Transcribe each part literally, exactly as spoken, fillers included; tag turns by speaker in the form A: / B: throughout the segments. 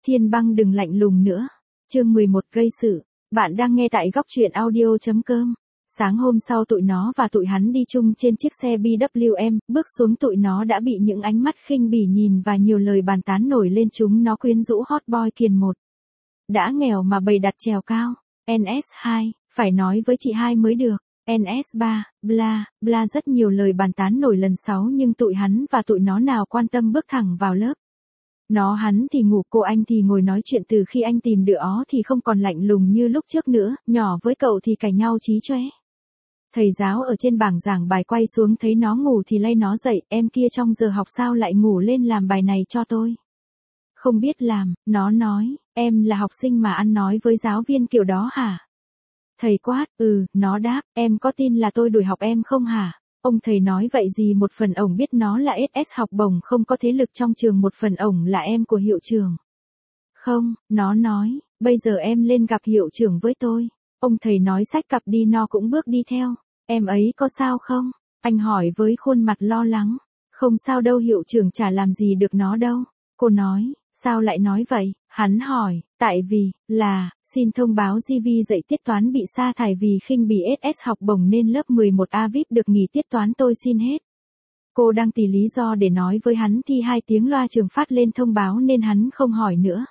A: Thiên Băng đừng lạnh lùng nữa. Chương mười một gây sự. Bạn đang nghe tại góc truyện audio.com. Sáng hôm sau tụi nó và tụi hắn đi chung trên chiếc xe bê vê kép em, bước xuống tụi nó đã bị những ánh mắt khinh bỉ nhìn và nhiều lời bàn tán nổi lên chúng nó quyến rũ hot boy kiền một. Đã nghèo mà bày đặt trèo cao. en ét hai, phải nói với chị hai mới được. en ét ba, bla, bla rất nhiều lời bàn tán nổi lần sáu nhưng tụi hắn và tụi nó nào quan tâm bước thẳng vào lớp. Nó hắn thì ngủ cô anh thì ngồi nói chuyện từ khi anh tìm đứa ó thì không còn lạnh lùng như lúc trước nữa, nhỏ với cậu thì cãi nhau chí chóe. Thầy giáo ở trên bảng giảng bài quay xuống thấy nó ngủ thì lay nó dậy, em kia trong giờ học sao lại ngủ lên làm bài này cho tôi. Không biết làm, nó nói, em là học sinh mà ăn nói với giáo viên kiểu đó hả? Thầy quát, ừ, nó đáp, em có tin là tôi đuổi học em không hả? Ông thầy nói vậy gì một phần ổng biết nó là ét ét học bổng không có thế lực trong trường, một phần ổng là em của hiệu trưởng. Không, nó nói, bây giờ em lên gặp hiệu trưởng với tôi. Ông thầy nói xách cặp đi, nó cũng bước đi theo. Em ấy có sao không? Anh hỏi với khuôn mặt lo lắng. Không sao đâu, hiệu trưởng chả làm gì được nó đâu. Cô nói, sao lại nói vậy? Hắn hỏi, tại vì, là, xin thông báo giê vê dạy tiết toán bị sa thải vì khinh bỉ ét ét học bổng nên lớp mười một A vê i pê được nghỉ tiết toán, tôi xin hết. Cô đang tìm lý do để nói với hắn thì hai tiếng loa trường phát lên thông báo nên hắn không hỏi nữa.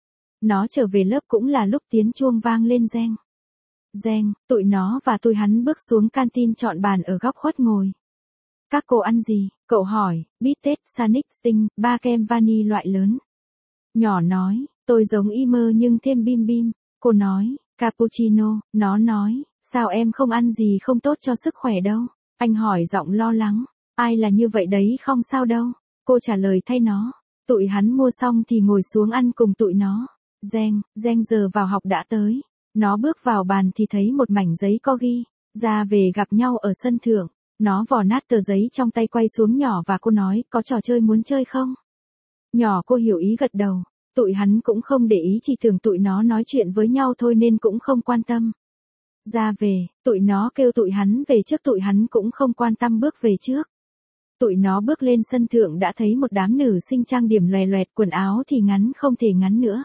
A: Nó trở về lớp cũng là lúc tiếng chuông vang lên reng. Reng, tụi nó và tụi hắn bước xuống canteen chọn bàn ở góc khuất ngồi. Các cô ăn gì? Cậu hỏi, bít tết, Sonic Sting, ba kem vani loại lớn. Nhỏ nói, tôi giống y mơ nhưng thêm bim bim. Cô nói, cappuccino. Nó nói, sao em không ăn gì không tốt cho sức khỏe đâu? Anh hỏi giọng lo lắng, ai là như vậy đấy không sao đâu. Cô trả lời thay nó. Tụi hắn mua xong thì ngồi xuống ăn cùng tụi nó. Reng, reng giờ vào học đã tới. Nó bước vào bàn thì thấy một mảnh giấy có ghi, ra về gặp nhau ở sân thượng. Nó vò nát tờ giấy trong tay quay xuống nhỏ và cô nói, có trò chơi muốn chơi không? Nhỏ cô hiểu ý gật đầu. Tụi hắn cũng không để ý, chỉ tưởng tụi nó nói chuyện với nhau thôi nên cũng không quan tâm. Ra về, tụi nó kêu tụi hắn về trước, tụi hắn cũng không quan tâm bước về trước. Tụi nó bước lên sân thượng đã thấy một đám nữ sinh trang điểm loè loẹt, quần áo thì ngắn không thể ngắn nữa.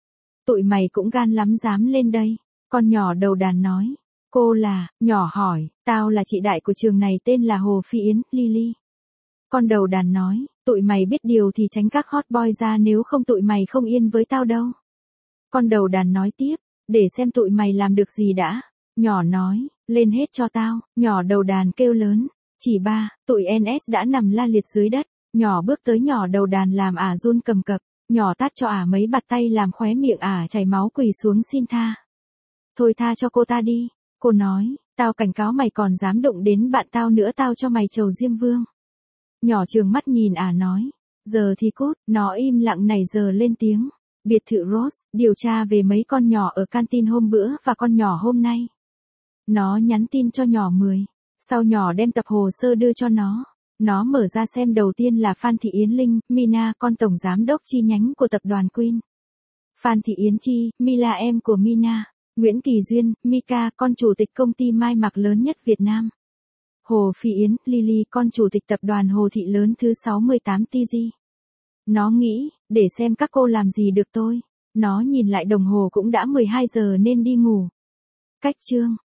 A: Tụi mày cũng gan lắm dám lên đây. Con nhỏ đầu đàn nói. Cô là, nhỏ hỏi, tao là chị đại của trường này tên là Hồ Phi Yến, Lily. Con đầu đàn nói, tụi mày biết điều thì tránh các hot boy ra nếu không tụi mày không yên với tao đâu. Con đầu đàn nói tiếp, để xem tụi mày làm được gì đã. Nhỏ nói, lên hết cho tao. Nhỏ đầu đàn kêu lớn, chỉ ba, tụi en ét đã nằm la liệt dưới đất. Nhỏ bước tới nhỏ đầu đàn làm ả run cầm cập. Nhỏ tát cho ả mấy bạt tay làm khóe miệng ả chảy máu, quỳ xuống xin tha. Thôi tha cho cô ta đi. Cô nói, tao cảnh cáo mày còn dám đụng đến bạn tao nữa tao cho mày trầu Diêm Vương. Nhỏ trừng mắt nhìn ả nói, giờ thì cút. Nó im lặng này giờ lên tiếng. Biệt thự Rose, điều tra về mấy con nhỏ ở canteen hôm bữa và con nhỏ hôm nay. Nó nhắn tin cho nhỏ mười. Sau nhỏ đem tập hồ sơ đưa cho nó. Nó mở ra xem, đầu tiên là Phan Thị Yến Linh, Mina, con tổng giám đốc chi nhánh của tập đoàn Queen. Phan Thị Yến Chi, Mila em của Mina. Nguyễn Kỳ Duyên, Mika, con chủ tịch công ty may mặc lớn nhất Việt Nam. Hồ Phi Yến, Lily, con chủ tịch tập đoàn Hồ Thị lớn thứ sáu mươi tám tê giê. Nó nghĩ, để xem các cô làm gì được tôi. Nó nhìn lại đồng hồ cũng đã mười hai giờ nên đi ngủ. Cách chương.